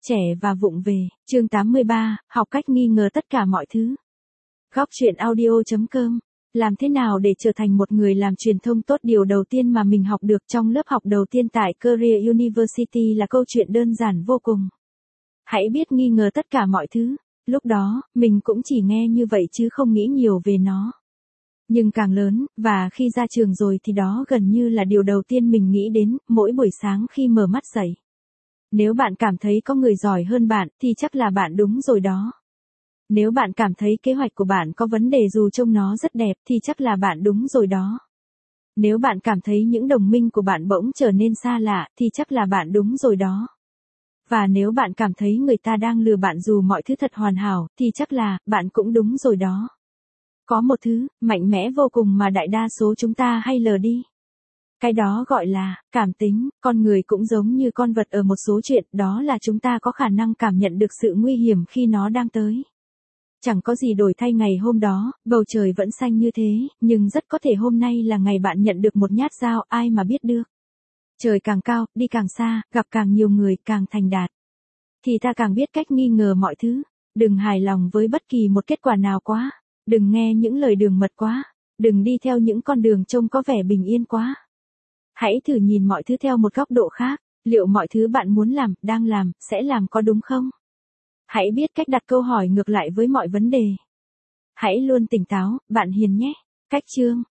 Trẻ và vụng về, chương 83, học cách nghi ngờ tất cả mọi thứ. Góc truyện audio.com. Làm thế nào để trở thành một người làm truyền thông tốt? Điều đầu tiên mà mình học được trong lớp học đầu tiên tại Career University là câu chuyện đơn giản vô cùng. Hãy biết nghi ngờ tất cả mọi thứ. Lúc đó, mình cũng chỉ nghe như vậy chứ không nghĩ nhiều về nó. Nhưng càng lớn, và khi ra trường rồi thì đó gần như là điều đầu tiên mình nghĩ đến, mỗi buổi sáng khi mở mắt dậy. Nếu bạn cảm thấy có người giỏi hơn bạn, thì chắc là bạn đúng rồi đó. Nếu bạn cảm thấy kế hoạch của bạn có vấn đề dù trông nó rất đẹp, thì chắc là bạn đúng rồi đó. Nếu bạn cảm thấy những đồng minh của bạn bỗng trở nên xa lạ, thì chắc là bạn đúng rồi đó. Và nếu bạn cảm thấy người ta đang lừa bạn dù mọi thứ thật hoàn hảo, thì chắc là bạn cũng đúng rồi đó. Có một thứ mạnh mẽ vô cùng mà đại đa số chúng ta hay lờ đi. Cái đó gọi là cảm tính. Con người cũng giống như con vật ở một số chuyện, đó là chúng ta có khả năng cảm nhận được sự nguy hiểm khi nó đang tới. Chẳng có gì đổi thay ngày hôm đó, bầu trời vẫn xanh như thế, nhưng rất có thể hôm nay là ngày bạn nhận được một nhát dao, ai mà biết được. Trời càng cao, đi càng xa, gặp càng nhiều người, càng thành đạt. Thì ta càng biết cách nghi ngờ mọi thứ. Đừng hài lòng với bất kỳ một kết quả nào quá. Đừng nghe những lời đường mật quá. Đừng đi theo những con đường trông có vẻ bình yên quá. Hãy thử nhìn mọi thứ theo một góc độ khác. Liệu mọi thứ bạn muốn làm, đang làm, sẽ làm có đúng không? Hãy biết cách đặt câu hỏi ngược lại với mọi vấn đề. Hãy luôn tỉnh táo, bạn hiền nhé. Cách chương